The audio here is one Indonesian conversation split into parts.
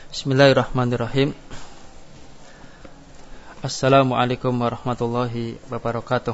Bismillahirrahmanirrahim. Assalamualaikum warahmatullahi wabarakatuh.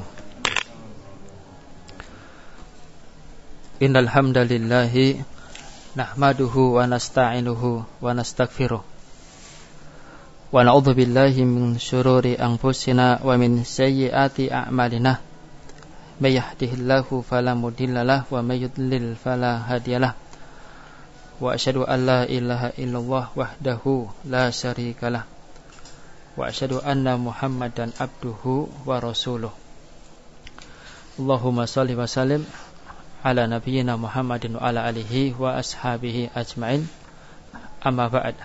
Innal hamdalillahi nahmaduhu wa nasta'inuhu wa nastaghfiruh. Wa na'udzu billahi min syururi anfusina wa min sayyiati a'malina. May yahdihillahu fala mudhillalah wa may yudlil fala hadiyalah. Wa asyhadu an la ilaha illallah wahdahu la syarikalah. Wa asyhadu anna Muhammadan abduhu wa rasuluh. Allahumma shalli wa sallim ala nabiyyina Muhammadin wa ala alihi wa ashabihi ajmain. Amma ba'd.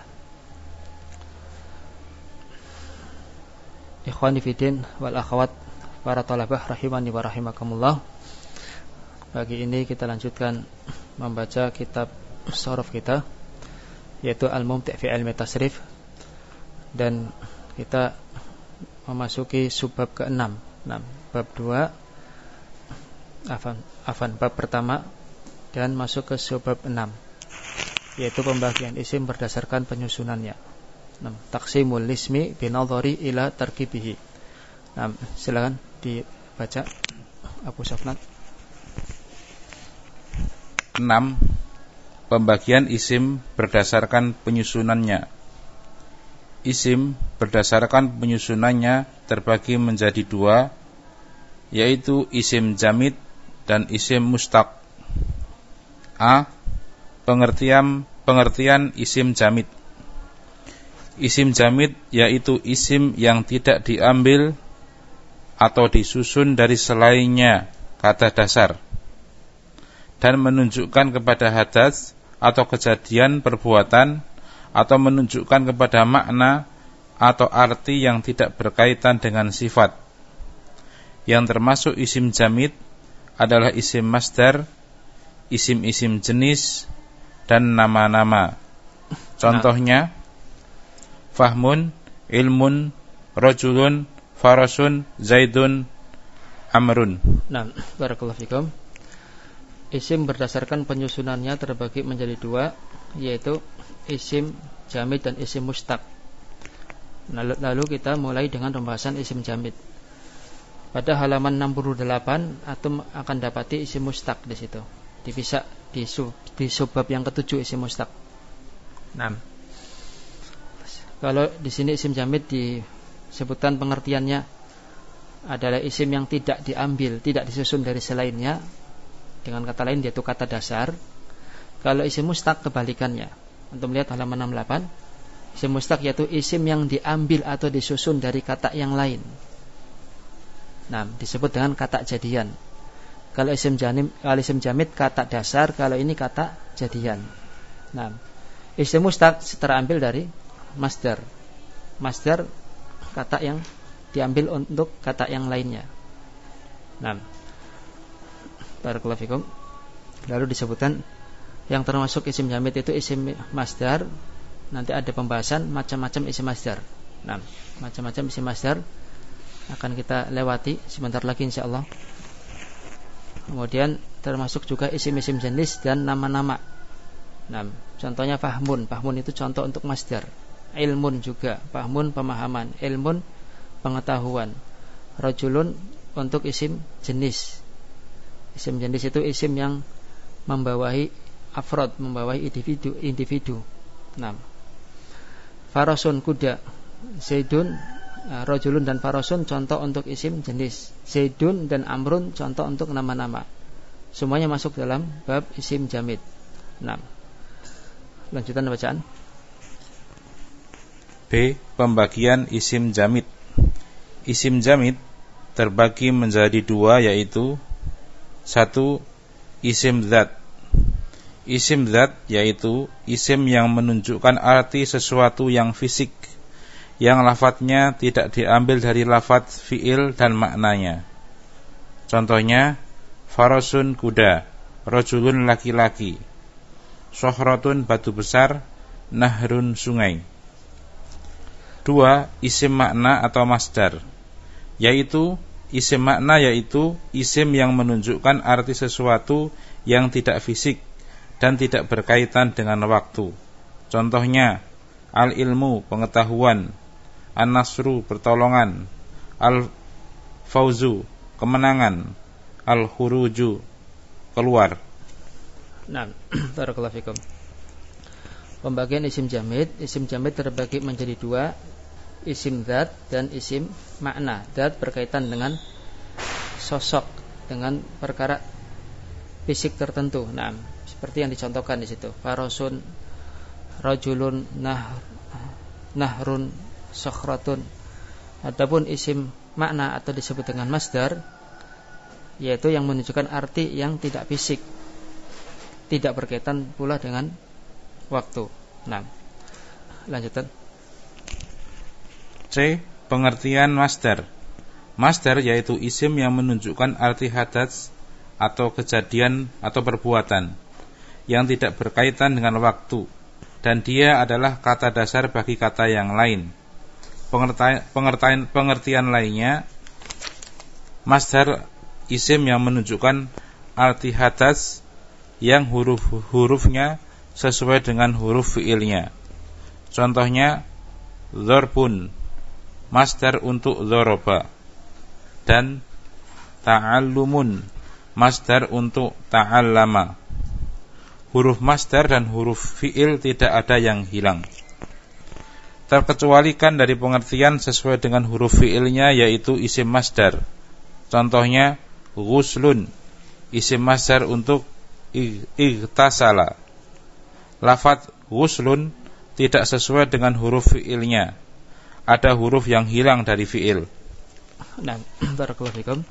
Ikhwani fiddin wal akhwat, para talabah rahimani wa rahimakumullah. Pagi ini kita lanjutkan membaca kitab shorof kita, yaitu Al-Mumti' fi Ilmi Tasrif, dan kita memasuki subbab ke-6. Bab 2 bab pertama, dan masuk ke subbab 6, yaitu pembagian isim berdasarkan penyusunannya. Taqsimul ismi binadhari ila tarkibihi. Silakan dibaca Abu Safnat. 6. Pembagian isim berdasarkan penyusunannya. Isim berdasarkan penyusunannya terbagi menjadi 2, yaitu isim jamid dan isim mustaq. A. Pengertian isim jamid. Isim jamid yaitu isim yang tidak diambil atau disusun dari selainnya kata dasar dan menunjukkan kepada hadas atau kejadian perbuatan, atau menunjukkan kepada makna atau arti yang tidak berkaitan dengan sifat. Yang termasuk isim jamid adalah isim masdar, isim-isim jenis, dan nama-nama. Contohnya fahmun, ilmun, rajulun, farasun, zaidun, amrun. Barakallahu fikum. Isim berdasarkan penyusunannya terbagi menjadi 2, yaitu isim jamid dan isim mustaq. Lalu kita mulai dengan pembahasan isim jamid. Pada halaman 68 antum akan dapati isim mustaq di situ. Dipisah di subbab yang ke-7 isim mustaq. Kalau di sini isim jamid disebutkan pengertiannya adalah isim yang tidak diambil, tidak disusun dari selainnya. Dengan kata lain yaitu kata dasar. Kalau isim mustaq kebalikannya. Untuk melihat halaman 68, isim mustaq yaitu isim yang diambil atau disusun dari kata yang lain. Disebut dengan kata jadian. Kalau isim jamid kata dasar, kalau ini kata jadian. Isim mustaq terambil dari masdar. Masdar kata yang diambil untuk kata yang lainnya. Barakallahu fikum. Lalu disebutkan yang termasuk isim jamid itu isim masdar. Nanti ada pembahasan macam-macam isim masdar. Macam-macam isim masdar akan kita lewati sebentar lagi insyaallah. Kemudian termasuk juga isim-isim jenis dan nama-nama. Contohnya fahmun. Fahmun itu contoh untuk masdar. Ilmun juga. Fahmun pemahaman. Ilmun pengetahuan. Rajulun untuk isim jenis. Isim jenis itu isim yang membawahi afrod, membawahi individu. Farasun kuda. Zaidun, rajulun dan farasun contoh untuk isim jenis. Zaidun dan amrun contoh untuk nama-nama. Semuanya masuk dalam bab isim jamid. Lanjutan bacaan. B. Pembagian isim jamid. Isim jamid terbagi menjadi 2, yaitu 1. Isim dzat. Isim dzat yaitu isim yang menunjukkan arti sesuatu yang fisik, yang lafadznya tidak diambil dari lafadz fi'il dan maknanya. Contohnya farasun kuda, rajulun laki-laki, sohratun batu besar, nahrun sungai. 2. Isim makna atau masdar, yaitu isim makna yaitu isim yang menunjukkan arti sesuatu yang tidak fisik dan tidak berkaitan dengan waktu. Contohnya al-ilmu, pengetahuan, an-nasru, pertolongan, al-fauzu, kemenangan, al-khuruju, keluar. Nah, barakallahu fikum. Pembagian isim jamid terbagi menjadi dua, isim dzat dan isim makna. Dzat berkaitan dengan sosok, dengan perkara fisik tertentu. Nah, seperti yang dicontohkan di situ. Farosun, rajulun, nahrun, sakhratun. Adapun isim makna atau disebut dengan masdar, yaitu yang menunjukkan arti yang tidak fisik, tidak berkaitan pula dengan waktu. Nah, lanjutan. C. Pengertian masdar. Masdar yaitu isim yang menunjukkan arti hadas atau kejadian atau perbuatan yang tidak berkaitan dengan waktu, dan dia adalah kata dasar bagi kata yang lain. Pengertian lainnya, masdar isim yang menunjukkan arti hadas yang hurufnya sesuai dengan huruf fiilnya. Contohnya, dzarbun, masdar untuk dzaraba, dan ta'allumun, masdar untuk ta'allama. Huruf masdar dan huruf fiil tidak ada yang hilang, terkecualikan dari pengertian sesuai dengan huruf fiilnya, yaitu isim masdar. Contohnya, ghuslun, isim masdar untuk igtasala. Lafaz ghuslun tidak sesuai dengan huruf fiilnya, ada huruf yang hilang dari fiil. Nah, barakallahu fikum.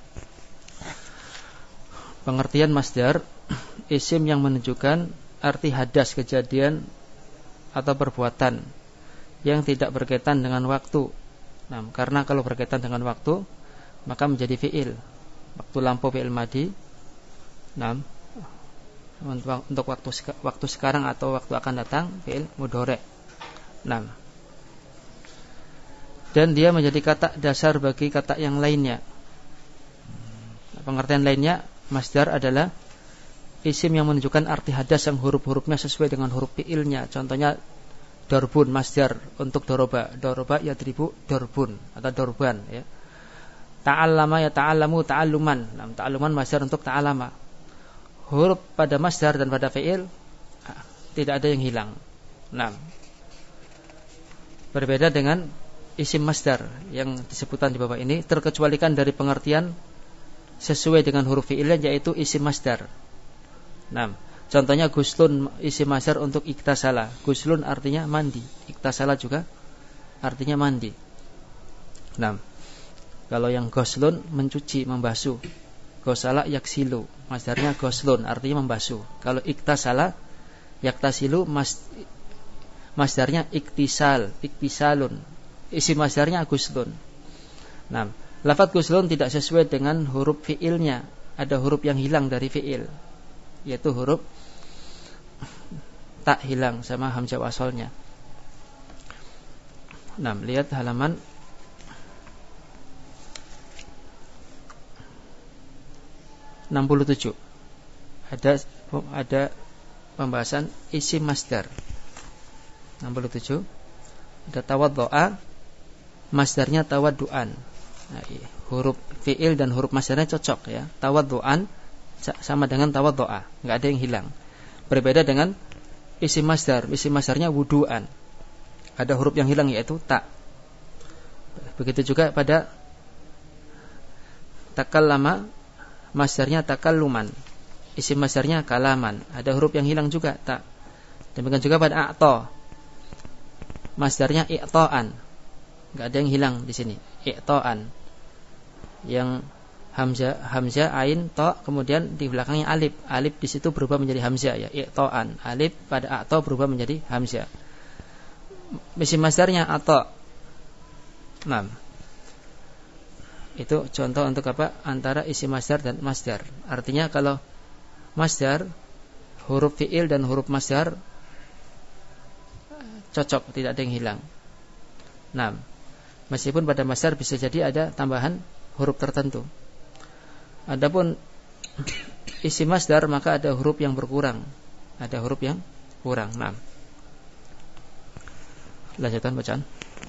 Pengertian masdar, isim yang menunjukkan arti hadas, kejadian atau perbuatan yang tidak berkaitan dengan waktu. Nah, karena kalau berkaitan dengan waktu, maka menjadi fiil. Waktu lampu fiil madi. Nah, untuk waktu sekarang atau waktu akan datang fiil mudhari'. Nah, dan dia menjadi kata dasar bagi kata yang lainnya. Pengertian lainnya, masdar adalah isim yang menunjukkan arti hadas yang huruf-hurufnya sesuai dengan huruf fiilnya. Contohnya, darbun, masdar untuk doroba. Doroba yadribu darbun atau dorban, ya. Ta'allama ya ta'allamu ta'alluman. Nah, ta'alluman masdar untuk ta'allama. Huruf pada masdar dan pada fiil tidak ada yang hilang. Nah, berbeda dengan isim masdar yang disebutkan di bawah ini, terkecualikan dari pengertian sesuai dengan huruf fiilnya, yaitu isim masdar. Nah, contohnya guslun, isim masdar untuk iktasala. Guslun artinya mandi, iktasala juga artinya mandi. Nah, kalau yang goslun mencuci, membasuh. Gosala yaksilu, masdarnya goslun artinya membasuh. Kalau iktasala yaktasilu, masdarnya iktisal, iktisalun. Isi masdarnya guslun. Nah, lafaz guslun tidak sesuai dengan huruf fiilnya. Ada huruf yang hilang dari fiil, yaitu huruf tak hilang sama hamzah wasolnya. Nah, lihat halaman 67. Ada pembahasan isim masdar. 67. Ada tawaddu'a, masdarnya tawaddu'an. Nah, huruf fiil dan huruf masdarnya cocok, ya. Tawaddu'an sama dengan tawaddu'a, enggak ada yang hilang. Berbeda dengan isim masdar. Isim masdarnya wudu'an. Ada huruf yang hilang, yaitu ta. Begitu juga pada takallama, masdarnya takalluman. Isim masdarnya kalaman. Ada huruf yang hilang juga, ta. Demikian juga pada a'ta, masdarnya i'ta'an. Enggak ada yang hilang di sini. I'ta'an. Yang hamzah, ain, ta, kemudian di belakangnya alif. Alif di situ berubah menjadi hamzah, ya. I'ta'an. Alif pada a'ta berubah menjadi hamzah. Isim masdarnya ata. Nah, itu contoh untuk apa? Antara isim masdar dan masdar. Artinya kalau masdar, huruf fiil dan huruf masdar cocok, tidak ada yang hilang. Nah, meskipun pada masdar bisa jadi ada tambahan huruf tertentu. Adapun isim masdar, maka ada huruf yang berkurang. Ada huruf yang kurang. Nah, Lanjutkan bacaan.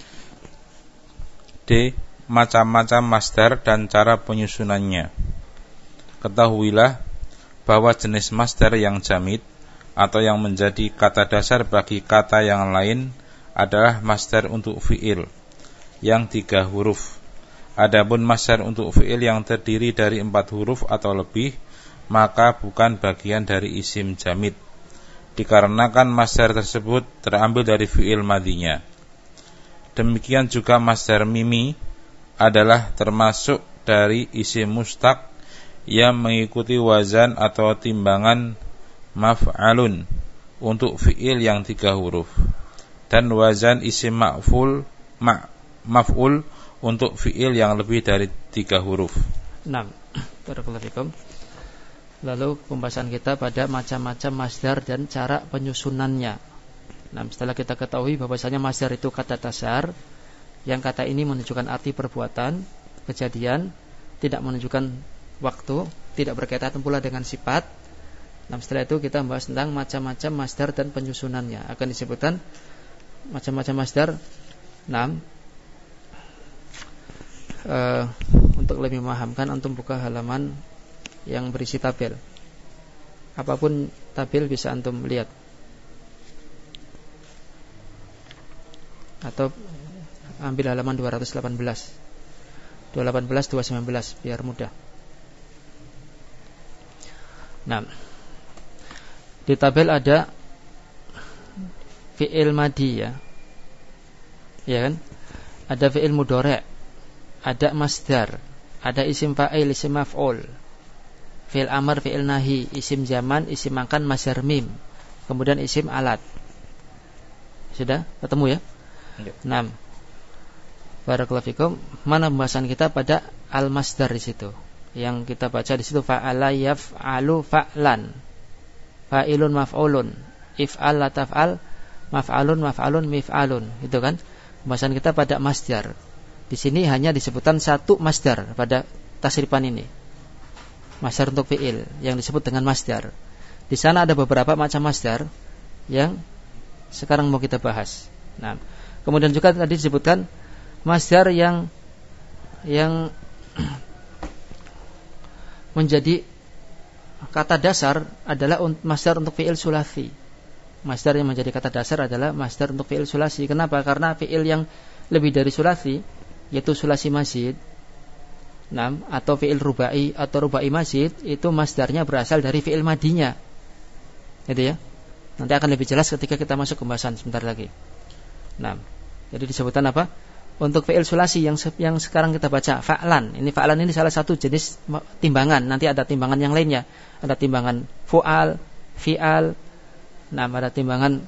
D. Macam-macam masdar dan cara penyusunannya. Ketahuilah bahwa jenis masdar yang jamid atau yang menjadi kata dasar bagi kata yang lain adalah masdar untuk fi'il yang 3 huruf. Adapun masdar untuk fi'il yang terdiri dari 4 huruf atau lebih, maka bukan bagian dari isim jamid, dikarenakan masdar tersebut terambil dari fi'il madinya. Demikian juga masdar mimi adalah termasuk dari isim mustaq yang mengikuti wazan atau timbangan maf'alun untuk fi'il yang 3 huruf, dan wazan isim maf'ul untuk fi'il yang lebih dari 3 huruf. 6. Barakallahu fikum. Lalu pembahasan kita pada macam-macam masdar dan cara penyusunannya. Nah, setelah kita ketahui bahwasanya masdar itu kata dasar, yang kata ini menunjukkan arti perbuatan, kejadian, tidak menunjukkan waktu, tidak berkaitan pula dengan sifat. Nah, setelah itu kita membahas tentang macam-macam masdar dan penyusunannya. Akan disebutkan macam-macam masdar. 6. Untuk lebih memahamkan, antum buka halaman yang berisi tabel. Apapun tabel bisa antum lihat, atau ambil halaman 218, 219 biar mudah. Nah, di tabel ada fi'il madi ya kan? Ada fi'il mudhari', ada masdar, ada isim fa'il, isim maf'ul, fi'il amr, fi'il nahi, isim zaman, isim makan, masdar mim, kemudian isim alat. Sudah ketemu ya? 6. Barakallahu fikum. Mana pembahasan kita pada al-masdar di situ? Yang kita baca di situ fa'ala yaf'alu fa'lan, fa'ilun maf'ulun, if'al la taf'al, maf'alun mif'alun. Itu kan pembahasan kita pada masdar. Di sini hanya disebutkan satu masdar pada tasrifan ini. Masdar untuk fi'il yang disebut dengan masdar. Di sana ada beberapa macam masdar yang sekarang mau kita bahas. Nah, kemudian juga tadi disebutkan masdar yang menjadi kata dasar adalah masdar untuk fi'il sulasi. Masdar yang menjadi kata dasar adalah masdar untuk fi'il sulasi. Kenapa? Karena fi'il yang lebih dari sulasi, yaitu sulasi mazid, atau fi'il rubai atau rubai mazid, itu masdarnya berasal dari fi'il madinya. Gitu ya. Nanti akan lebih jelas ketika kita masuk pembahasan sebentar lagi. Jadi disebutkan apa? Untuk fi'il sulasi yang sekarang kita baca fa'lan. Ini fa'lan ini salah satu jenis timbangan. Nanti ada timbangan yang lainnya. Ada timbangan fu'al, fi'al. Ada timbangan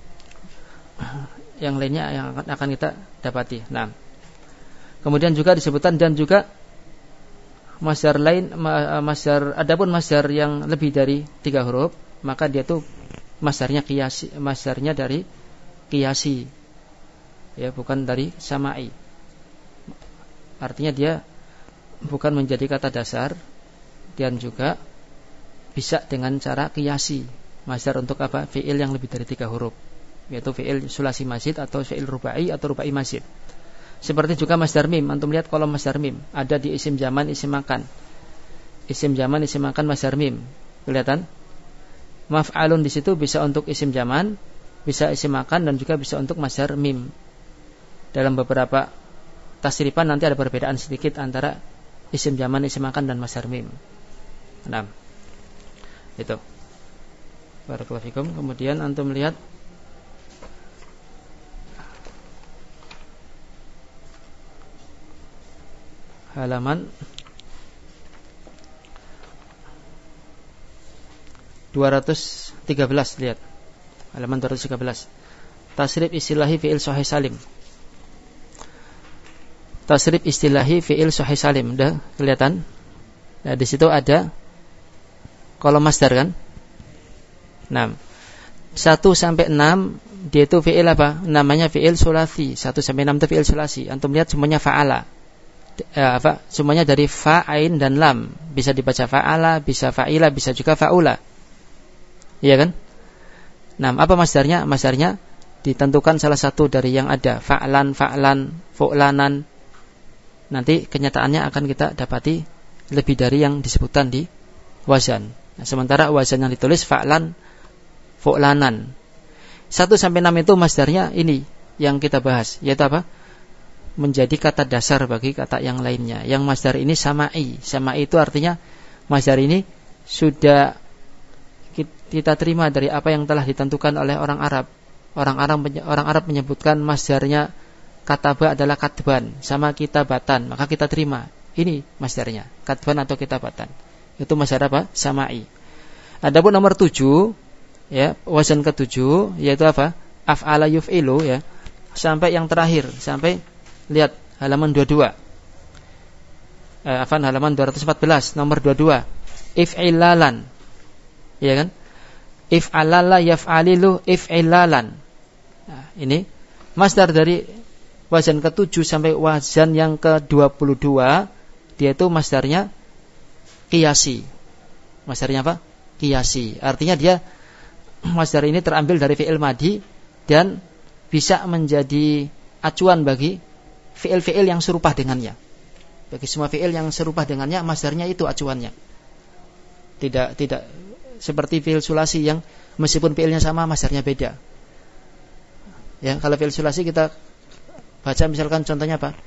yang lainnya yang akan kita dapati. Kemudian juga disebutkan dan juga masdar lain, adapun masdar yang lebih dari 3 huruf, maka dia tuh masdarnya qiyasi, masdarnya dari qiyasi. Ya, bukan dari sama'i. Artinya dia bukan menjadi kata dasar, dan juga bisa dengan cara qiyasi. Masdar untuk apa? Fi'il yang lebih dari 3 huruf, yaitu fi'il sulasi mazid atau fi'il rubai atau rubai mazid. Seperti juga masdar mim. Antum lihat kolom masdar mim ada di isim zaman, isim makan. Isim zaman, isim makan, masdar mim. Kelihatan? Maf'alun di situ bisa untuk isim zaman, bisa isim makan, dan juga bisa untuk masdar mim. Dalam beberapa tasrifan nanti ada perbedaan sedikit antara isim zaman, isim makan, dan masdar mim. Itu. Barakallahu fikum. Kemudian antum lihat halaman 213, lihat. Halaman 213. Tasrif istilahi fi'il sahih salim. Tasrif istilahi fi'il sahih salim. Udah kelihatan? Nah, di situ ada kolom masdar kan? 1 sampai 6 dia itu fi'il apa? Namanya fi'il sulasi. 1 sampai 6 itu fi'il sulasi. Antum lihat semuanya fa'ala. Semuanya dari fa'ain dan lam. Bisa dibaca fa'ala, bisa fa'ila, bisa juga fa'ula. Iya kan? Apa masdarnya? Masdarnya ditentukan salah satu dari yang ada, fa'lan, fu'lanan, nanti kenyataannya akan kita dapati lebih dari yang disebutkan di wazan. Nah, sementara wazan yang ditulis fa'lan, fu'lanan. 1 sampai 6 itu masdarnya ini yang kita bahas, yaitu apa? Menjadi kata dasar bagi kata yang lainnya. Yang masdar ini sama'i. Sama'i itu artinya masdar ini sudah kita terima dari apa yang telah ditentukan oleh orang Arab. Orang Arab menyebutkan masdarnya kataba adalah katban sama kitabatan, maka kita terima ini masdarnya, katban atau kitabatan. Itu masdar apa? Sama'i. Adapun nomor 7, ya, wazan ke-7 yaitu apa? Af'ala yuf'ilu, ya. Sampai yang terakhir, sampai lihat halaman 22. Halaman 214, nomor 22. If'ilalan. Ya kan? If'alala yaf'alilu if'ilalan. Nah, ini masdar dari wazan ke-7 sampai wazan yang ke-22, dia itu masdarnya qiyasi. Masdarnya apa? Qiyasi. Artinya dia masdar ini terambil dari fi'il madi dan bisa menjadi acuan bagi fi'il-fi'il yang serupa dengannya. Bagi semua fi'il yang serupa dengannya, masdarnya itu acuannya. Tidak seperti fi'il sulasi yang meskipun fi'ilnya sama, masdarnya beda. Ya, kalau fi'il sulasi kita baca misalkan contohnya apa?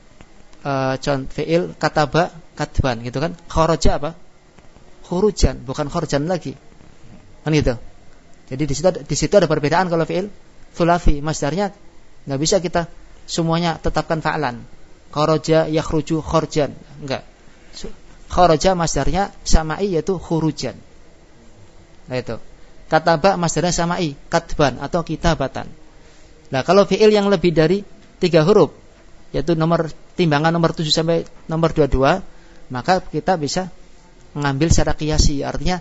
Fi'il kataba, katban gitu kan. Kharaja apa? Khurujan, bukan khorjan lagi. Kan gitu. Jadi di situ ada perbedaan kalau fi'il sulasi, masdarnya enggak bisa kita semuanya tetapkan fa'lan. Kharaja yakhruju khorjan, enggak. Kharaja masdarnya sama'i yaitu khurujan. Nah itu. Kataba masdarnya sama'i, katban atau kitabatan. Nah, kalau fi'il yang lebih dari 3 huruf, yaitu timbangan nomor 7 sampai nomor 22, maka kita bisa mengambil secara qiyasi. Artinya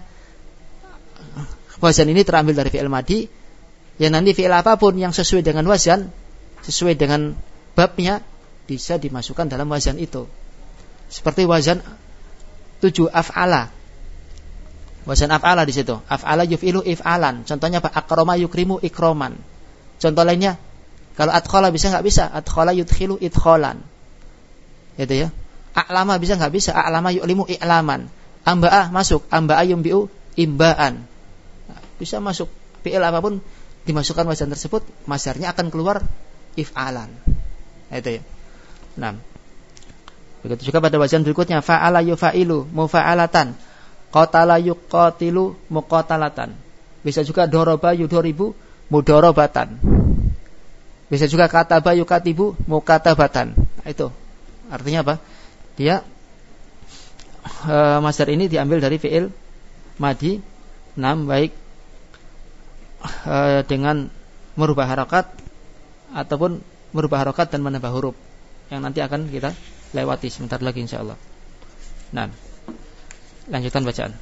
wazan ini terambil dari fi'il madi, yang nanti fi'il apapun yang sesuai dengan wazan, sesuai dengan babnya, bisa dimasukkan dalam wazan itu. Seperti wazan 7 af'ala. Wazan af'ala di situ. Af'ala yuf'ilu if'alan. Contohnya apa? Akrama yukrimu ikroman. Contoh lainnya, kalau adkhala bisa enggak bisa? Adkhala yudkhilu idkhalan. Gitu ya. A'lama bisa enggak bisa? A'lama yu'limu i'laman. Amba'a masuk, amba'a yumbi'u imba'an. Nah, bisa masuk fi'il apapun dimasukkan wazan tersebut, masdarnya akan keluar if'alan. Itu ya. Nah, begitu juga pada wazan berikutnya, fa'ala yufa'ilu mufa'alatan, qatala yuqatilu muqatalatan. Bisa juga doroba yudoribu mudorobatan. Bisa juga kataba yukatibu mukatabatan. Nah, itu artinya apa? Dia masdar ini diambil dari fi'il madi, baik dengan merubah harakat ataupun merubah harakat dan menambah huruf, yang nanti akan kita lewati sebentar lagi insyaallah. Nah, lanjutkan bacaan.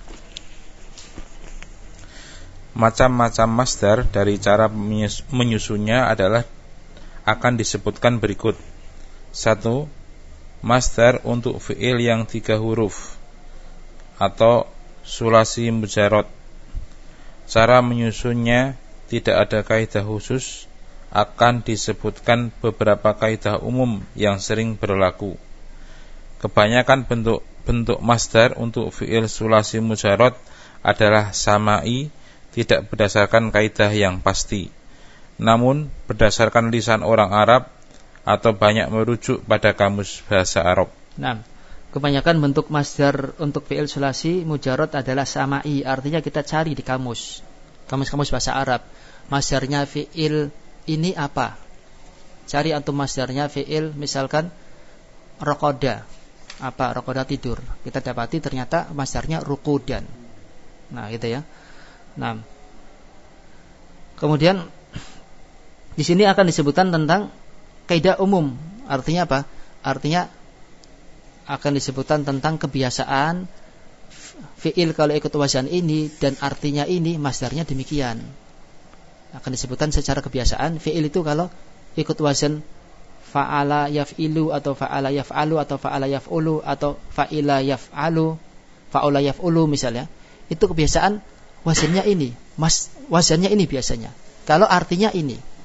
Macam-macam masdar dari cara menyusunnya adalah akan disebutkan berikut. 1. Masdar untuk fi'il yang 3 huruf atau sulasi mujarrad. Cara menyusunnya tidak ada kaidah khusus, akan disebutkan beberapa kaidah umum yang sering berlaku. Kebanyakan bentuk masdar untuk fi'il sulasi mujarrad adalah sama'i, tidak berdasarkan kaidah yang pasti, namun berdasarkan lisan orang Arab atau banyak merujuk pada kamus bahasa Arab. Nah, kebanyakan bentuk masdar untuk fi'il sulasi mujarrad adalah sama'i, artinya kita cari di kamus bahasa Arab. Masdarnya fi'il ini apa? Cari antum masdarnya fi'il misalkan raqada. Apa? Raqada tidur. Kita dapati ternyata masdarnya ruqudan. Nah, gitu ya. Nah, kemudian di sini akan disebutkan tentang kaidah umum. Artinya apa? Artinya akan disebutkan tentang kebiasaan fi'il kalau ikut wazan ini dan artinya ini, masdarnya demikian. Akan disebutkan secara kebiasaan fi'il itu kalau ikut wazan fa'ala yaf'ilu atau fa'ala yaf'alu atau fa'ala yaf'ulu atau fa'ila yaf'alu, fa'ula yaf'ulu misalnya, itu kebiasaan wazannya ini, wazannya ini biasanya. Kalau artinya ini,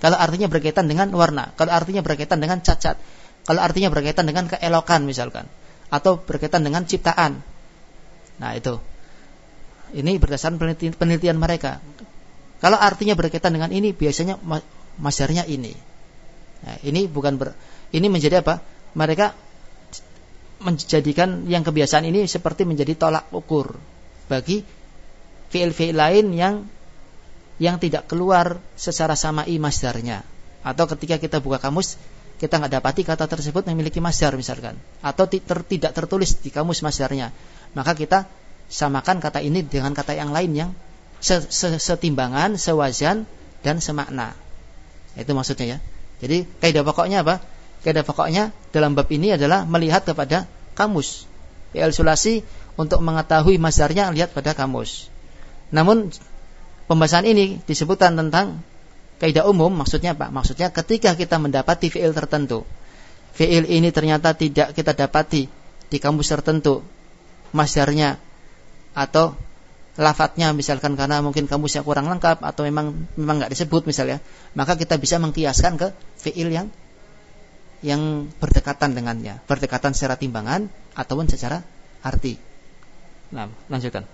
Kalau artinya berkaitan dengan warna, kalau artinya berkaitan dengan cacat, kalau artinya berkaitan dengan keelokan misalkan, atau berkaitan dengan ciptaan. Nah itu. Ini berdasarkan penelitian mereka. Kalau artinya berkaitan dengan ini, biasanya masdarnya ini. Nah, ini ini menjadi apa? Mereka menjadikan yang kebiasaan ini seperti menjadi tolak ukur bagi fiil-fiil lain yang tidak keluar secara samai masdarnya. Atau ketika kita buka kamus, kita nggak dapati kata tersebut memiliki masdar misalkan, atau tidak tertulis di kamus masdarnya, maka kita samakan kata ini dengan kata yang lain yang setimbangan, sewazan, dan semakna. Itu maksudnya ya. Jadi kaidah pokoknya apa? Kaidah pokoknya dalam bab ini adalah melihat kepada kamus. Fi'il sulasi untuk mengetahui masdarnya lihat pada kamus. Namun pembahasan ini disebutkan tentang kaidah umum. Maksudnya apa? Maksudnya ketika kita mendapati fi'il tertentu, fi'il ini ternyata tidak kita dapati di kamus tertentu masdarnya atau lafadznya misalkan karena mungkin kamusnya kurang lengkap atau memang nggak disebut misalnya, maka kita bisa mengkiaskan ke fi'il yang berdekatan dengannya, berdekatan secara timbangan ataupun secara arti. Nah, lanjutkan.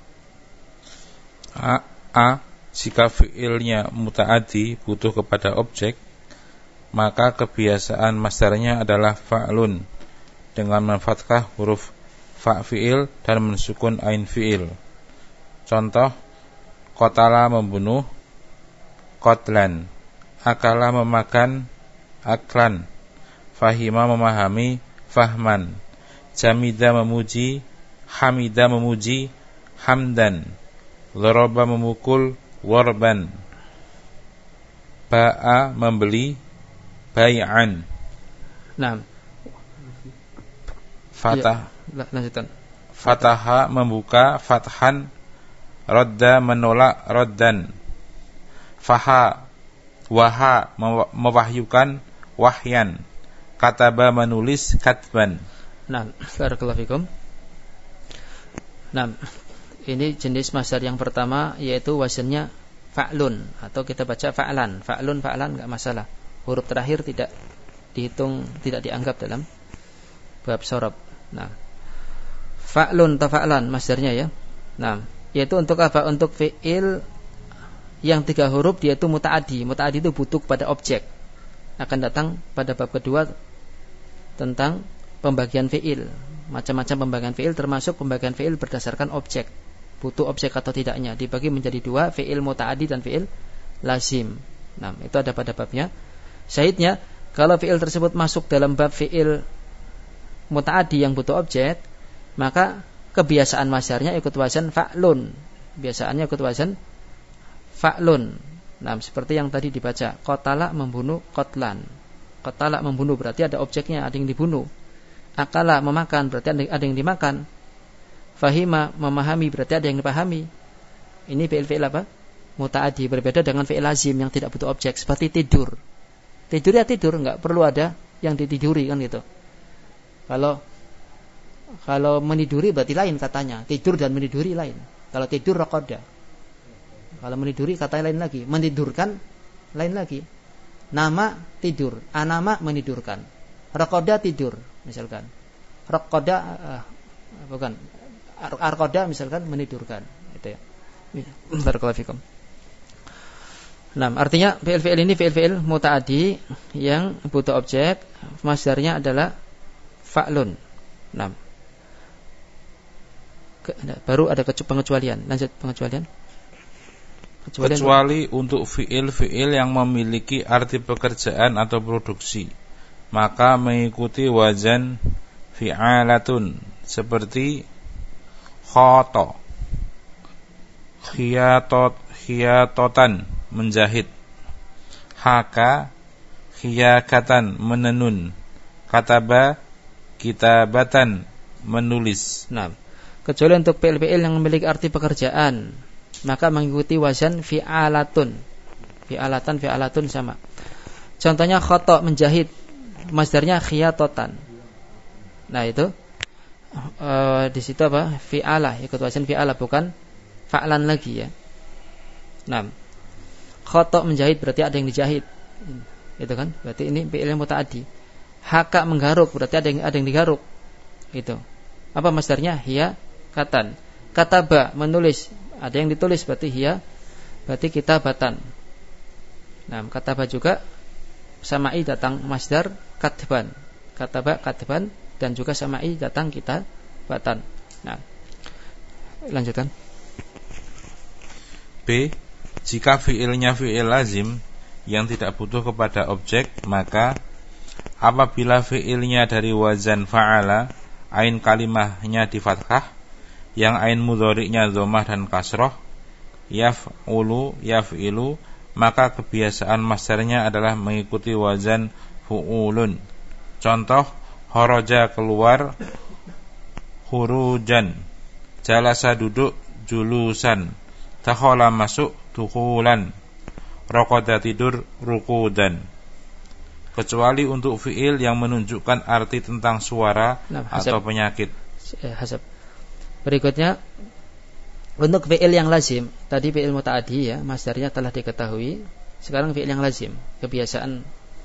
Jika fi'ilnya muta'addi butuh kepada objek, maka kebiasaan masdarnya adalah fa'lun dengan memfathah huruf fa fi'il dan mensukun ain fi'il. Contoh, qatala membunuh, qatlan, akala memakan, aklan, fahima memahami, fahman, jamida memuji, hamida memuji, hamdan, dharaba memukul, warban, ba'a membeli, bai'an. Nah, fatah ya, lanjutkan. Fataha membuka, fathan, radda menolak, raddan, faha waha mewahyukan, wahyan, kataba menulis, katban. Nah, barakallahu fikum. Nah, ini jenis masdar yang pertama yaitu wazannya fa'lun atau kita baca fa'lan. Fa'lun enggak masalah. Huruf terakhir tidak dihitung, tidak dianggap dalam bab shorab. Nah, fa'lun atau fa'lan masdarnya ya. Nah, yaitu untuk apa? Untuk fi'il yang 3 huruf yaitu muta'addi. Muta'addi itu butuh pada objek. Akan datang pada bab kedua tentang pembagian fi'il. Macam-macam pembagian fi'il termasuk pembagian fi'il berdasarkan objek. Butuh objek atau tidaknya. Dibagi menjadi 2, fi'il muta'addi dan fi'il lazim. Nah, itu ada pada babnya. Syahidnya, kalau fi'il tersebut masuk dalam bab fi'il muta'addi yang butuh objek, maka kebiasaan masdarnya ikut wazan fa'lun. Biasaannya ikut wazan fa'lun. Nah, seperti yang tadi dibaca, qatala membunuh, qatlan. Qatala membunuh berarti ada objeknya, ada yang dibunuh. Akala memakan berarti ada yang dimakan. Fahima memahami berarti ada yang dipahami. Ini fi'il apa? Muta'addi, berbeda dengan fi'il lazim yang tidak butuh objek, seperti tidur. Tidur ya tidur, enggak perlu ada yang ditiduri kan gitu. Kalau meniduri berarti lain katanya. Tidur dan meniduri lain. Kalau tidur raqada. Kalau meniduri katanya lain lagi. Menidurkan lain lagi. Nama tidur, anama menidurkan. Raqada tidur misalkan. Raqada bukan. Arqada misalkan menidurkan. Itu ya. Barakallahu fikum. Nah, artinya fi'il ini fi'il muta'addi yang butuh objek, masdarnya adalah fa'lun. Nah, baru ada pengecualian. Lanjut pengecualian. Kecuali untuk fi'il yang memiliki arti pekerjaan atau produksi, maka mengikuti wazan fi'alatun seperti khata, khiyatotan menjahit, haka khiyakatan menenun, kataba kitabatan menulis. Nah, kecuali untuk fi'il yang memiliki arti pekerjaan, maka mengikuti wazan fi'alatun. Fi'alatun sama. Contohnya khata menjahit, masdarnya khiyatotan. Nah, itu di situ apa? Fi'alah, ikut wazan fi'alah, bukan fa'lan lagi ya. Nah, khata menjahit berarti ada yang dijahit. Itu kan berarti ini fi'il mutaaddi. Haka menggaruk berarti ada yang digaruk. Itu. Apa masdarnya? Hiya katan. Kataba menulis, ada yang ditulis berarti hiya berarti kitabatan. Nah, kataba juga sama'i datang masdar katban. Kataba katban dan juga sama'i datang kitabatan. Nah, lanjutkan. B. Jika fi'ilnya fi'il lazim yang tidak butuh kepada objek, maka apabila fi'ilnya dari wazan fa'ala, ain kalimahnya di fathah, yang ain mudhari'nya dhammah dan kasroh, yaf'ulu, yaf'ilu, maka kebiasaan masdarnya adalah mengikuti wazan fu'ulun. Contoh, kharaja keluar, khurujan, jalasa duduk, julusan, dakhala masuk, dukhulan, raqada tidur, rukudan. Kecuali untuk fi'il yang menunjukkan arti tentang suara atau penyakit. Hasab. Berikutnya untuk fi'il yang lazim, tadi fi'il muta'addi ya, masdarnya telah diketahui. Sekarang fi'il yang lazim, kebiasaan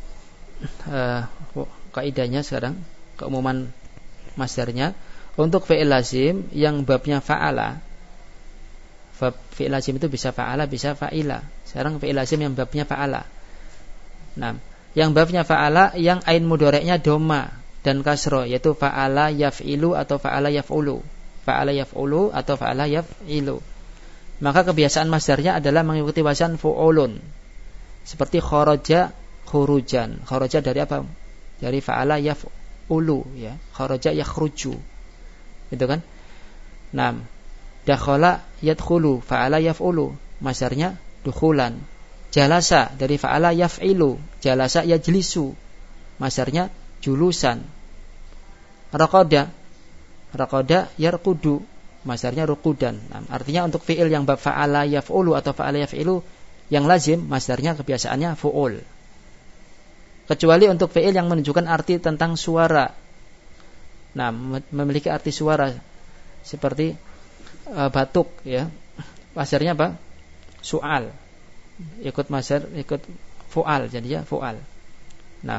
kaidahnya sekarang, keumuman masdarnya. Untuk fi'il lazim yang babnya fa'ala, fi'il lazim itu bisa fa'ala, bisa fa'ila. Sekarang fi'il lazim yang babnya fa'ala. Nah, yang babnya fa'ala yang ain mudhari'nya dhamma dan kasro, yaitu fa'ala yaf'ilu atau fa'ala yaf'ulu. Fa'ala yaf'ulu atau fa'ala yaf'ilu. Maka kebiasaan masdarnya adalah mengikuti wazan fu'ulun. Seperti kharaja, khurujan. Kharaja dari apa? Dari fa'ala yaf'ulu ya. Kharaja yakhruju. Itu kan? Nah, dakhala yadkhulu, fa'ala yaf'ulu. Masdarnya dukhulan. Jalasa dari fa'ala yaf'ilu, jalasa yajlisu, masdarnya julusan. Raqada yarqudu, masdarnya ruqudan. Nah, artinya untuk fi'il yang bab fa'ala yaf'ulu atau fa'ala yaf'ilu yang lazim, masdarnya kebiasaannya fu'ul. Kecuali untuk fi'il yang menunjukkan arti tentang suara. Nah, memiliki arti suara seperti batuk ya. Masdarnya apa? Su'al. Ikut masdar, ikut fu'al, jadi ya fu'al. Nah,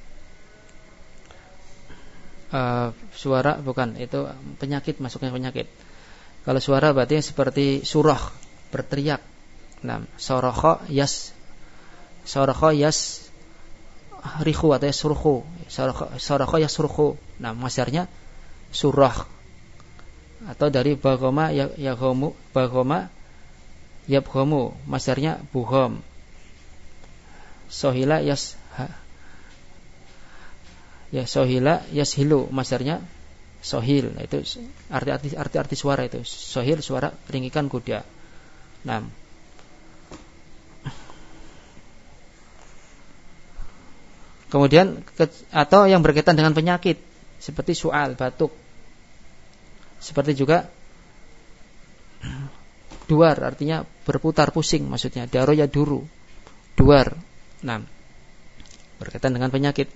suara bukan, itu penyakit, masuknya penyakit. Kalau suara berarti seperti surah, berteriak. Nah, sorokho yas rihu atau yasruhu, sorokho yasruhu. Nah, masdarnya surah. Atau dari bagoma yagomu, bagoma yabghamu, masdarnya bugham. Sohila sohila yashilu, masdarnya sohil. Itu arti suara itu. Sohil suara ringkikan kuda. Nah, kemudian atau yang berkaitan dengan penyakit seperti su'al, batuk. Seperti juga duar, artinya berputar pusing, maksudnya daro ya duru, duar. Nah, berkaitan dengan penyakit.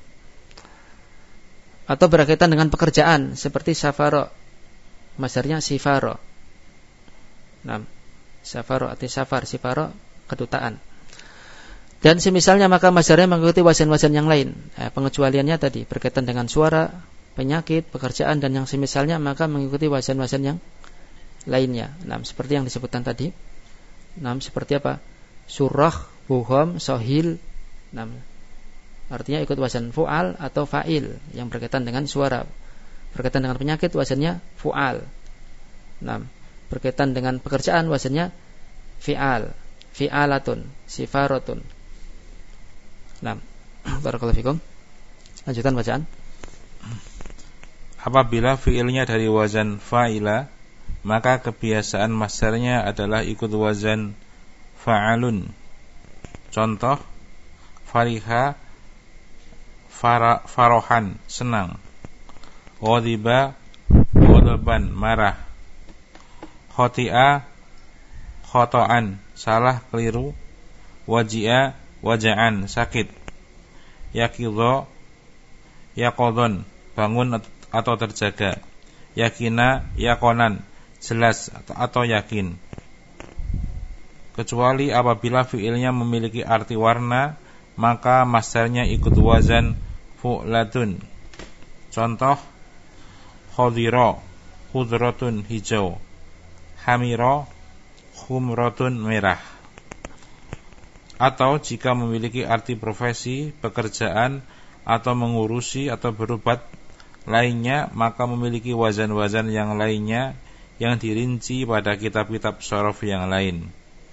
Atau berkaitan dengan pekerjaan seperti safaro, masdarnya sifaro. Nah, safaro arti safar, sifaro kedutaan. Dan semisalnya maka masdarnya mengikuti wazan-wazan yang lain. Pengecualiannya tadi berkaitan dengan suara, penyakit, pekerjaan dan yang semisalnya, maka mengikuti wazan-wazan yang lainnya. Nah, seperti yang disebutkan tadi. Nah, seperti apa? Surah, bugham, sohil. Nah, artinya ikut wazan fu'al atau fa'il yang berkaitan dengan suara. Berkaitan dengan penyakit wazannya fu'al. Nah, berkaitan dengan pekerjaan wazannya fi'al, fi'alatun, sifaratun. Nah, barakallahu fikum. Lanjutan bacaan. Apabila fi'ilnya dari wazan fa'ila, maka kebiasaan masdarnya adalah ikut wazan fa'alun. Contoh, fariha, farohan, senang. Ghadiba, ghadaban, marah. Khoti'a, khoto'an, salah, keliru. Waji'a, waja'an, sakit. Yakidho, yakodon, bangun atau terjaga. Yakina, yakonan, jelas atau yakin. Kecuali apabila fi'ilnya memiliki arti warna maka masdarnya ikut wazan fu'latun. Contoh, khadira, khudratun hijau, hamira, khumratun merah. Atau jika memiliki arti profesi, pekerjaan, atau mengurusi atau berobat lainnya, maka memiliki wazan-wazan yang lainnya yang dirinci pada kitab-kitab shorof yang lain.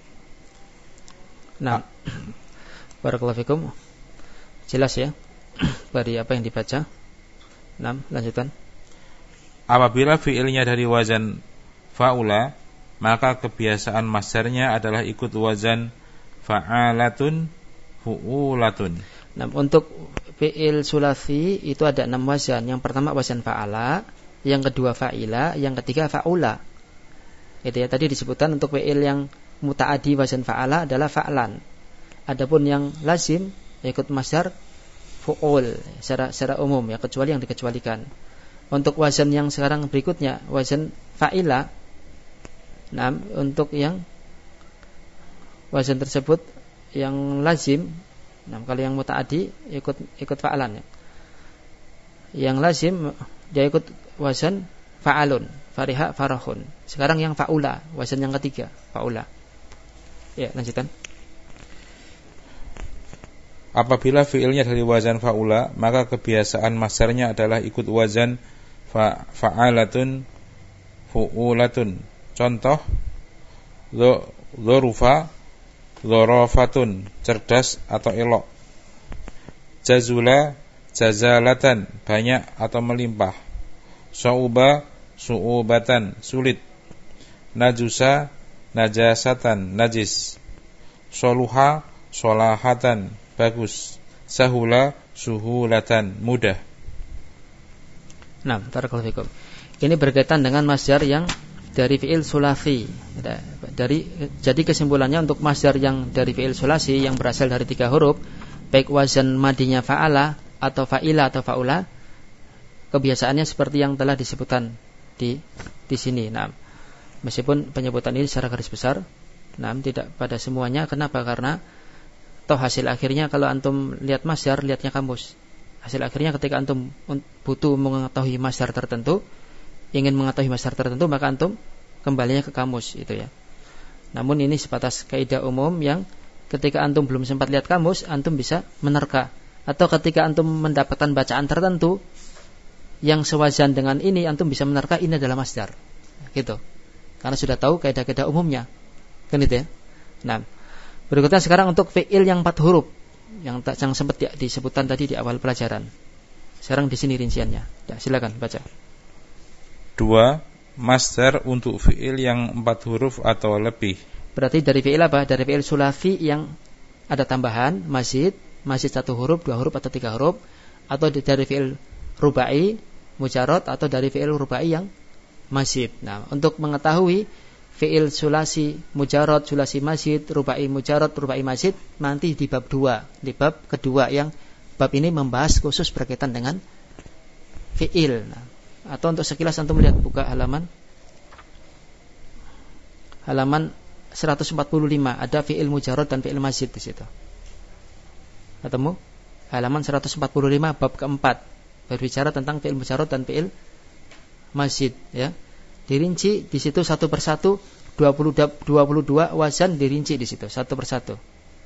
Nah, barakallahu fikum. Jelas ya dari apa yang dibaca. Nah, lanjutkan. Apabila fiilnya dari wazan fa'ula, maka kebiasaan masdarnya adalah ikut wazan fa'alatun, fu'ulatun. Nah, untuk fi'il sulasi itu ada 6 wazan. Yang pertama wazan fa'ala, yang kedua fa'ila, yang ketiga fa'ula. Itu ya, tadi disebutkan untuk fi'il yang muta'adi wazan fa'ala adalah fa'lan. Adapun yang lazim ikut masdar fu'ul secara umum ya, kecuali yang dikecualikan. Untuk wazan yang sekarang berikutnya wazan fa'ila. Nah, untuk yang wazan tersebut yang lazim, nah, kalau yang muta'adi ikut fa'alan ya. Yang lazim dia ikut wazan fa'alun, fariha, farahun. Sekarang yang fa'ula, wazan yang ketiga, fa'ula. Ya, lanjutkan. Apabila fiilnya dari wazan fa'ula, maka kebiasaan masdarnya adalah ikut wazan fa'alatun, fu'ulatun. Contoh, dzorufa, dzorofatun, cerdas atau elok. Jazula, jazalatan, banyak atau melimpah. Syauba, su'ubatan, sulit. Najusa, najasatan, najis. Soluha, solahatan, bagus. Sahula, suhulatan, mudah. Nah, barakallahu fikum. Ini berkaitan dengan masdar yang dari fi'il sulasi. Jadi kesimpulannya untuk masdar yang dari fi'il sulasi yang berasal dari 3 huruf, baik wazan madinya fa'ala atau fa'ila atau fa'ula, kebiasaannya seperti yang telah disebutkan di sini. Nah, meskipun penyebutan ini secara garis besar, nah, tidak pada semuanya. Kenapa? Karena toh hasil akhirnya kalau antum lihat masdar, lihatnya kamus. Hasil akhirnya ketika antum butuh mengetahui masdar tertentu, ingin mengetahui masdar tertentu, maka antum kembalinya ke kamus itu ya. Namun ini sebatas kaidah umum yang ketika antum belum sempat lihat kamus, antum bisa menerka. Atau ketika antum mendapatkan bacaan tertentu yang sewazan dengan ini, antum bisa menerka ini adalah masdar. Gitu. Karena sudah tahu kaidah-kaidah umumnya. Kan itu ya. Nah, berikutnya sekarang untuk fi'il yang 4 huruf yang sempat disebutkan tadi di awal pelajaran. Sekarang di sini rinciannya. Ya, silakan baca. 2. Masdar untuk fi'il yang 4 huruf atau lebih. Berarti dari fi'il apa? Dari fi'il sulasi yang ada tambahan mazid 1 huruf, 2 huruf atau 3 huruf, atau dari fi'il rubai, mujarrad, atau dari fi'il rubai yang mazid. Nah, untuk mengetahui fi'il sulasi mujarrad, sulasi mazid, rubai mujarrad, rubai mazid nanti di bab 2, di bab kedua yang bab ini membahas khusus berkaitan dengan fi'il. Nah, atau untuk sekilas antum lihat, buka halaman 145, ada fi'il mujarrad dan fi'il mazid di situ. Ketemu? Halaman 145 bab keempat berbicara tentang fi'il mujarrad dan fi'il mazid ya. Dirinci di situ satu persatu, 22 wazan dirinci di situ satu persatu.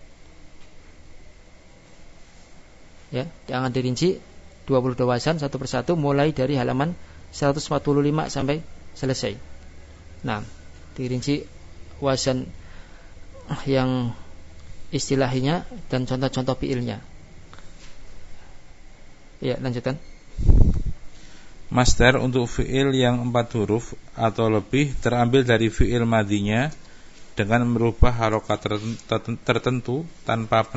Ya, jangan dirinci 22 wazan satu persatu mulai dari halaman 145 sampai selesai. Nah, dirinci wazan yang istilahnya dan contoh-contoh fi'ilnya. Ya, lanjutkan. Masdar untuk fi'il yang 4 huruf atau lebih terambil dari fi'il madinya dengan merubah harokat tertentu tanpa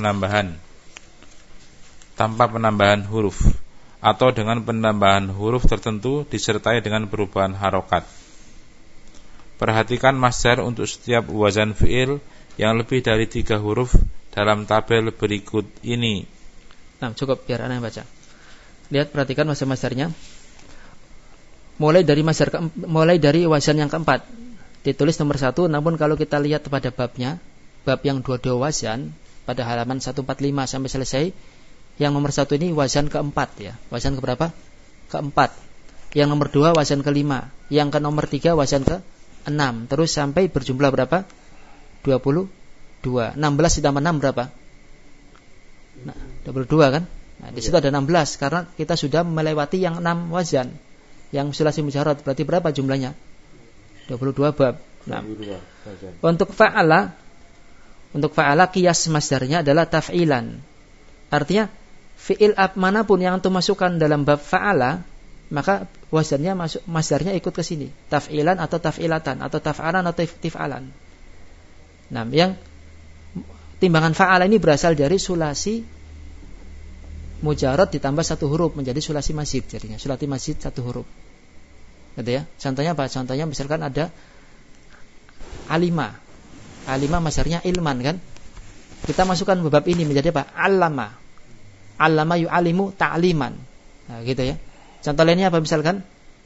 penambahan huruf, atau dengan penambahan huruf tertentu disertai dengan perubahan harokat. Perhatikan masdar untuk setiap wazan fi'il yang lebih dari 3 huruf dalam tabel berikut ini. Nah, cukup biar ana yang baca. Lihat, perhatikan masdar-masdarnya. Mulai dari wazan yang keempat ditulis nomor 1, namun kalau kita lihat pada babnya, bab yang 22 wazan pada halaman 145 sampai selesai. Yang nomor 1 ini wazan keempat ya. Wazan keberapa? Keempat. Yang nomor 2 wazan kelima. Yang ke nomor 3 wazan ke-6. Terus sampai berjumlah berapa? 22. 16 ditambah 6 berapa? Nah, 22 kan? Nah, di situ ada 16 karena kita sudah melewati yang 6 wazan. Yang sulasi mujarrad berarti berapa jumlahnya? 22 bab. Nah, untuk fa'ala qiyas masdarnya adalah taf'ilan. Artinya fi'il manapun yang antum masukkan dalam bab fa'ala, maka wazannya masuk masdarnya ikut ke sini. Taf'ilan atau taf'ilatan atau taf'alan atau tif'alan. Nah, yang timbangan fa'ala ini berasal dari sulasi mujarrad ditambah 1 huruf menjadi sulasi mazid jadinya. Sulasi mazid 1 huruf. Gitu ya. Contohnya apa? Contohnya misalkan ada alima. Alima masdarnya ilman kan? Kita masukkan bab ini menjadi apa? Allama. Allama yu'alimu ta'liman. Nah, gitu ya. Contoh lainnya apa misalkan?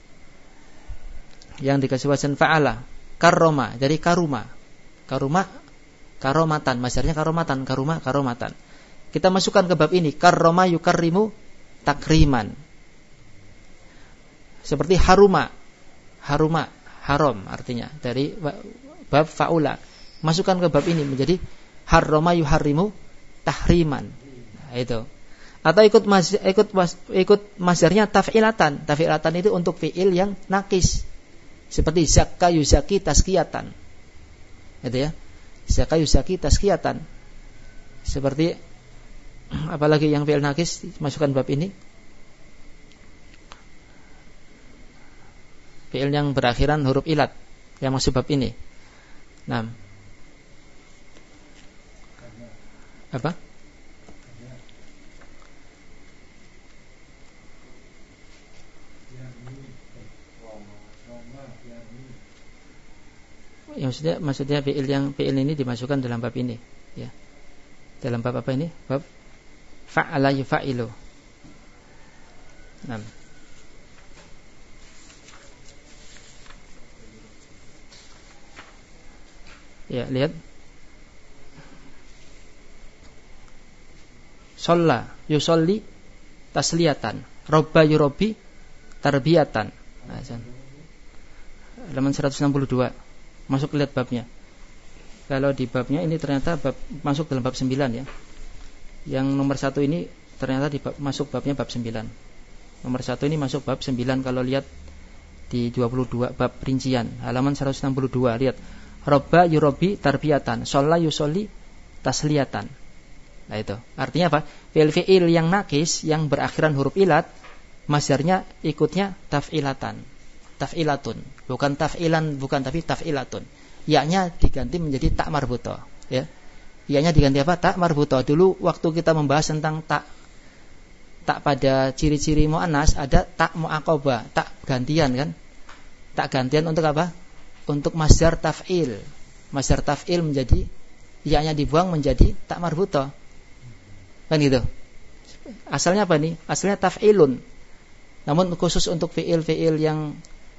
Yang dikasih wazan fa'ala. Karroma, jadi karuma. Karuma karomatan, masdarnya karomatan, karomatan. Kita masukkan ke bab ini, karroma yukarrimu takriman. Seperti haruma, haram artinya dari bab faula. Masukkan ke bab ini menjadi harroma yuharrimu tahriman. Nah, itu. Atau ikut masdarnya taf'ilatan. Taf'ilatan itu untuk fi'il yang nakis. Seperti zakka yuzaki taskiyatan. Gitu ya. Zakka yuzaki taskiyatan. Seperti apalagi yang fi'il nakis masukkan bab ini. Fi'il yang berakhiran huruf ilat yang masuk bab ini. Nah. Apa? Ya, maksudnya fi'il ini dimasukkan dalam bab ini, ya. Dalam bab apa ini? Bab fa'ala yufa'ilu. Nah. Ya, lihat. Shalla yusolli tasliyatan, robba yurobi tarbiyatan. Nah, halaman 162. Masuk lihat babnya. Kalau di babnya ini ternyata bab masuk dalam bab 9 ya. Yang nomor 1 ini ternyata masuk babnya bab 9. Nomor 1 ini masuk bab 9 kalau lihat di 22 bab rincian halaman 162 lihat. Robba yurobi tarbiyatan, shalla yusolli tasliyatan. Nah itu. Artinya apa? Fi'il yang nakis yang berakhiran huruf ilat masdarnya ikutnya taf'ilatan. Taf'ilatun. Bukan taf'ilan, bukan tapi taf'ilatun. Ya-nya diganti menjadi tak marbutoh, ya. Ya-nya diganti apa? Tak marbutoh. Dulu waktu kita membahas tentang tak pada ciri-ciri muannas ada tak mu'aqabah, tak gantian kan? Tak gantian untuk apa? Untuk masdar taf'il. Masdar taf'il menjadi ya-nya dibuang menjadi tak marbutoh. Kan gitu. Asalnya apa nih? Asalnya taf'ilun. Namun khusus untuk fi'il yang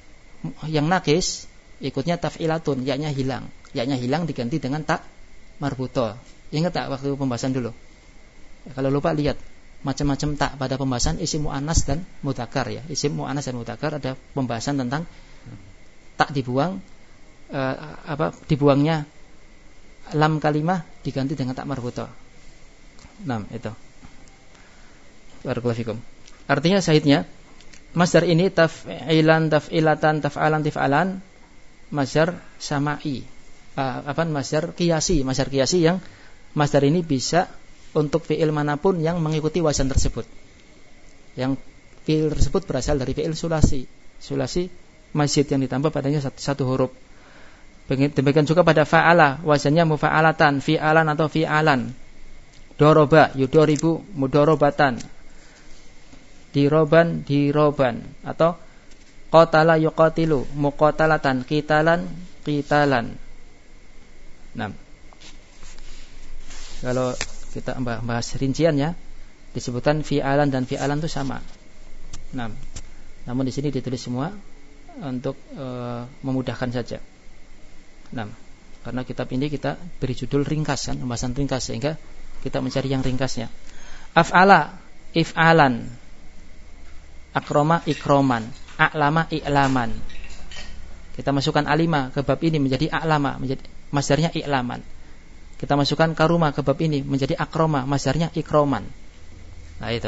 nakis ikutnya taf'ilatun, ya-nya hilang. Ya-nya hilang diganti dengan tak marbutoh. Ingat tak waktu pembahasan dulu? Ya, kalau lupa lihat macam-macam tak pada pembahasan isim muannas dan mudzakkar ya. Isim muannas dan mudzakkar ada pembahasan tentang tak dibuang dibuangnya lam kalimah diganti dengan tak marbutoh. Nah, itu. Barakallahu fikum. Artinya sahihnya masdar ini taf'ilan, taf'ilatan, taf'alan, tif'alan masdar sama'i. Masdar qiyasi yang masdar ini bisa untuk fi'il manapun yang mengikuti wazan tersebut. Yang fi'il tersebut berasal dari fi'il sulasi mazid yang ditambah padanya satu huruf. Demikian juga pada fa'ala, wazannya mufa'alatan, fi'alan atau fi'alan. Doroba, yudoribu, mudorobatan. Diroban atau qatala yuqatilu, muqatalatan, qitalan. Nah, kalau kita bahas rinciannya disebutkan fi'alan dan fi'alan itu sama. Nah, namun di sini ditulis semua untuk memudahkan saja. Nah, karena kitab ini kita beri judul ringkas kan, pembahasan ringkas sehingga kita mencari yang ringkasnya. Af'ala, if'alan. Akroma, ikroman. A'lama, i'laman. Kita masukkan alima ke bab ini menjadi a'lama, menjadi masdarnya i'laman. Kita masukkan karuma ke bab ini menjadi akroma, masdarnya ikroman. Nah itu.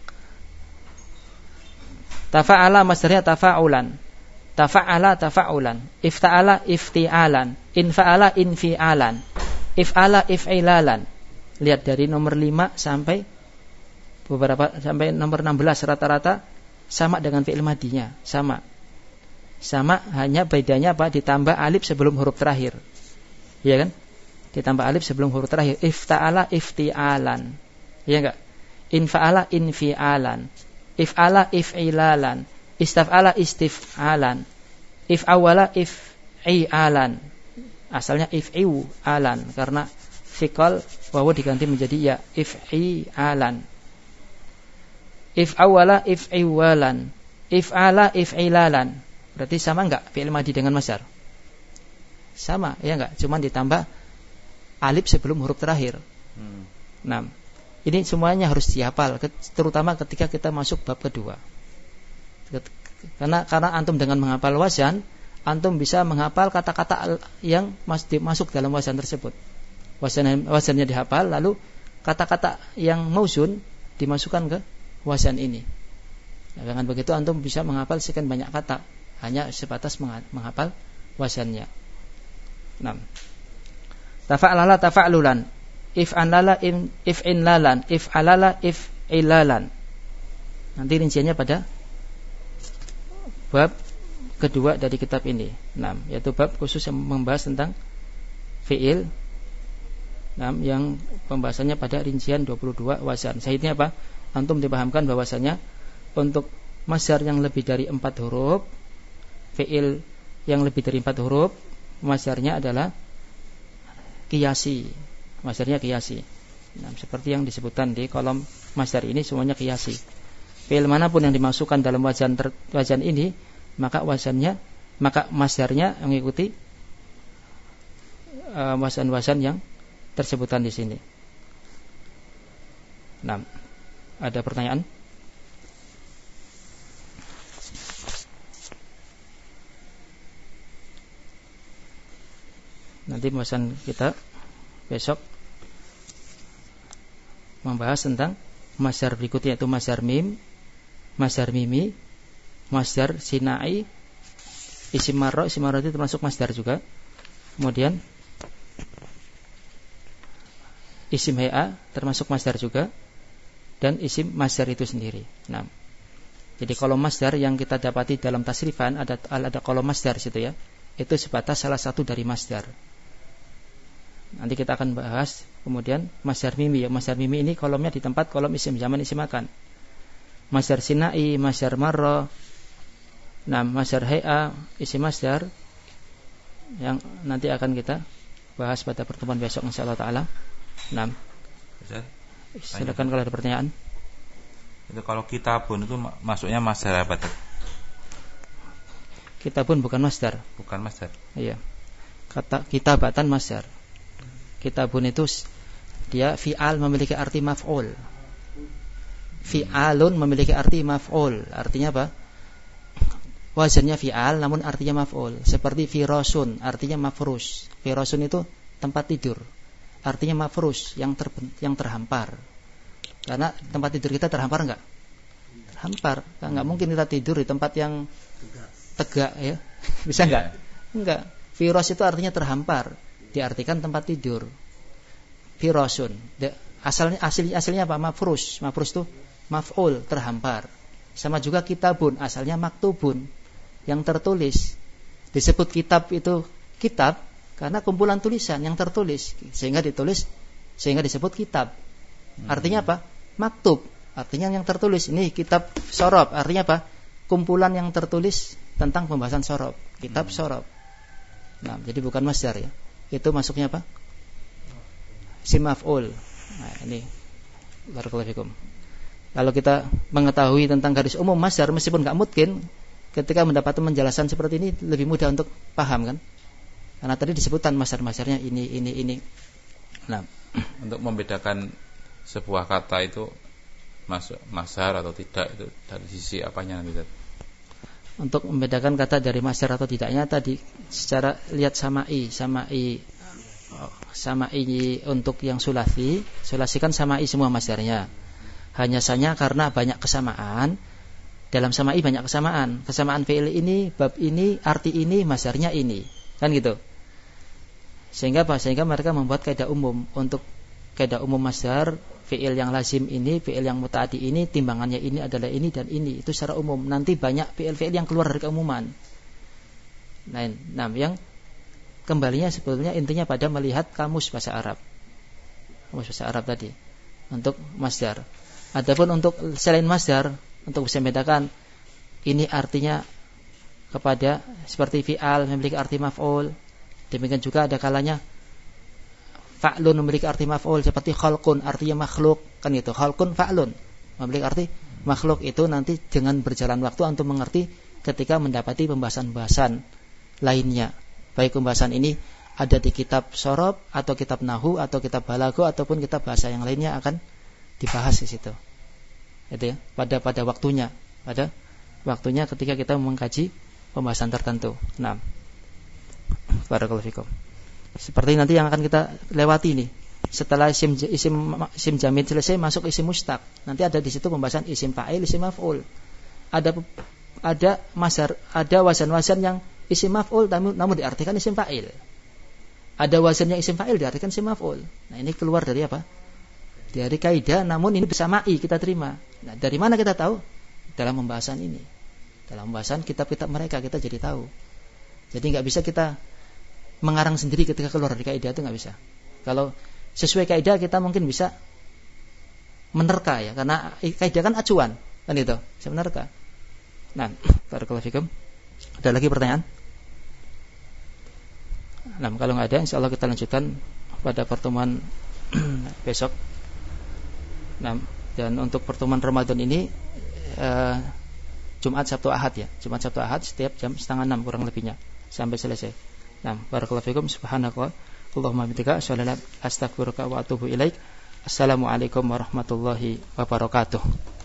Tafa'ala masdarnya tafa'ulan. Tafa'ala tafa'ulan. Ifta'ala ifti'alan. Infa'ala infi'alan. If'ala if'ilalan. Lihat dari nomor 5 sampai nomor 16 rata-rata sama dengan fi'il madinya, sama. Sama, hanya bedanya apa? Ditambah alif sebelum huruf terakhir. Iya kan? Ditambah alif sebelum huruf terakhir. Ifta'ala ifti'alan. Iya enggak? Infa'ala infi'alan. If'ala if'ilalan. Istaf'ala istif'alan. If'awala if'i'alan. Asalnya if'i'alan karena fiqal wawu diganti menjadi ya, if'i'alan. If'awala if'iwalan. If'ala if'ilalan. Berarti sama enggak fi'il madhi dengan masdar? Sama, ya enggak? Cuman ditambah alif sebelum huruf terakhir. Nah, ini semuanya harus dihafal, terutama ketika kita masuk bab kedua. Karena antum dengan menghafal wazan, antum bisa menghafal kata-kata yang masuk dalam wazan tersebut. Wazannya dihafal, lalu kata-kata yang mauzun dimasukkan ke wazan ini. Nah, dengan begitu antum bisa menghafal sekian banyak kata, hanya sebatas menghafal wazannya. 6. Tafa'lala tafa'lulan. If'anlala if'inlalan. If'alala if'ilalan. Nanti rinciannya pada bab kedua dari kitab ini. 6. Yaitu bab khusus yang membahas tentang fi'il. 6. Yang pembahasannya pada rincian 22 wazan. Sahihnya apa? Antum dipahamkan bahwasanya untuk masdar yang lebih dari 4 huruf, fi'il yang lebih dari 4 huruf, masdarnya adalah qiyasi. Masdarnya qiyasi. Nah, seperti yang disebutkan di kolom masdar ini semuanya qiyasi. Fi'il manapun yang dimasukkan dalam wazan ini, maka masdarnya mengikuti wazan-wazan yang tersebutkan di sini. Nah, ada pertanyaan? Nanti pembahasan kita besok membahas tentang masdar berikutnya, yaitu masdar mim, masdar mimi, masdar sinai, isim marra. Isim marra itu termasuk masdar juga. Kemudian isim hay'a termasuk masdar juga, dan isim masdar itu sendiri. Nah, jadi kolom masdar yang kita dapati dalam tasrifan ada kolom masdar situ ya. Itu sebatas salah satu dari masdar. Nanti kita akan bahas kemudian masdar mimi. Ya, masdar mimi ini kolomnya di tempat kolom isim zaman, isim makan. Masdar sinai, masdar marra, nah masdar hay'a, isim masdar yang nanti akan kita bahas pada pertemuan besok insyaallah taala. Nah, silakan kalau ada pertanyaan. Itu kalau kitabun itu masuknya masdar apa tuh? Kitabun bukan masdar. Bukan masdar. Iya. Kata kitabatan masdar. Kitabun itu dia fi'al memiliki arti maf'ul. Fi'alun memiliki arti maf'ul. Artinya apa? Wazannya fi'al namun artinya maf'ul. Seperti firasun, artinya mafrus. Firasun itu tempat tidur. Artinya mafrus, yang terhampar. Karena tempat tidur kita terhampar enggak? Terhampar. Enggak mungkin kita tidur di tempat yang tegak ya. Bisa enggak? Enggak. Firas itu artinya terhampar. Diartikan tempat tidur. Firasun. Aslinya apa? Mafrus. Mafrus itu maf'ul, terhampar. Sama juga kitabun, asalnya maktubun, yang tertulis. Disebut kitab itu kitab karena kumpulan tulisan yang tertulis, sehingga disebut kitab. Artinya apa? Maktub, artinya yang tertulis. Ini kitab sorob, artinya apa? Kumpulan yang tertulis tentang pembahasan sorob. Kitab sorob. Nah, jadi bukan masdar ya. Itu masuknya apa? Isim maf'ul. Nah, ini barakallahu fikum. Kalau kita mengetahui tentang garis umum masdar, meskipun enggak mungkin, ketika mendapatkan penjelasan seperti ini lebih mudah untuk paham kan? Karena tadi disebutkan masdar-masdarnya ini. Nah, Untuk membedakan sebuah kata itu masuk mazhar atau tidak, itu dari sisi apanya nanti? Untuk membedakan kata dari mazhar atau tidaknya tadi secara lihat samai untuk yang sulasi kan samai semua mazharnya. Hanya saja karena banyak kesamaan, dalam samai banyak kesamaan fi'il ini, bab ini, arti ini, mazharnya ini, kan gitu. Sehingga mereka membuat kaidah umum. Untuk kaidah umum mazhar, fi'il yang lazim ini, fi'il yang mutaaddi ini, timbangannya ini adalah ini dan ini. Itu secara umum. Nanti banyak fi'il-fi'il yang keluar dari keumuman. Nah, yang kembalinya sebetulnya intinya pada melihat kamus bahasa Arab. Kamus bahasa Arab tadi untuk mazhar. Adapun untuk selain mazhar, untuk bisa membedakan ini artinya kepada seperti fi'al memiliki arti maf'ul. Demikian juga ada kalanya fa'lun memiliki arti maf'ul, seperti khalqun artinya makhluk, kan itu. Khalqun fa'lun memiliki arti makhluk. Itu nanti dengan berjalan waktu antum mengerti ketika mendapati pembahasan-pembahasan lainnya. Baik pembahasan ini ada di kitab Shorob atau kitab Nahu atau kitab Balago ataupun kitab bahasa yang lainnya akan dibahas di situ. Itu ya, pada waktunya ketika kita mengkaji pembahasan tertentu. Nah, barakallahu fikum. Seperti nanti yang akan kita lewati nih. Setelah isim jamid selesai masuk isim mustaq. Nanti ada di situ pembahasan isim fa'il, isim maf'ul. Ada mazhar, ada wazan-wazan yang isim maf'ul namun diartikan isim fa'il. Ada wazan yang isim fa'il diartikan isim maf'ul. Nah, ini keluar dari apa? Dari kaidah, namun ini bersamai kita terima. Nah, dari mana kita tahu? Dalam pembahasan ini. Dalam pembahasan kitab-kitab mereka kita jadi tahu. Jadi enggak bisa kita mengarang sendiri ketika keluar dari kaidah, itu enggak bisa. Kalau sesuai kaidah kita mungkin bisa menerka ya, karena kaidah kan acuan, kan itu. Bisa menerka. Nah, barakallahu fikum. Ada lagi pertanyaan? Nah, kalau enggak ada, insyaallah kita lanjutkan pada pertemuan besok. Nah, dan untuk pertemuan Ramadan ini Jumat, Sabtu, Ahad ya. Jumat, Sabtu, Ahad setiap jam 5:30 kurang lebihnya sampai selesai. Nah, barakallahu fikum, subhanaka Allahumma bihamdika asyhadu an la ilaha illa anta astaghfiruka wa atubu ilaik. Assalamualaikum warahmatullahi wabarakatuh.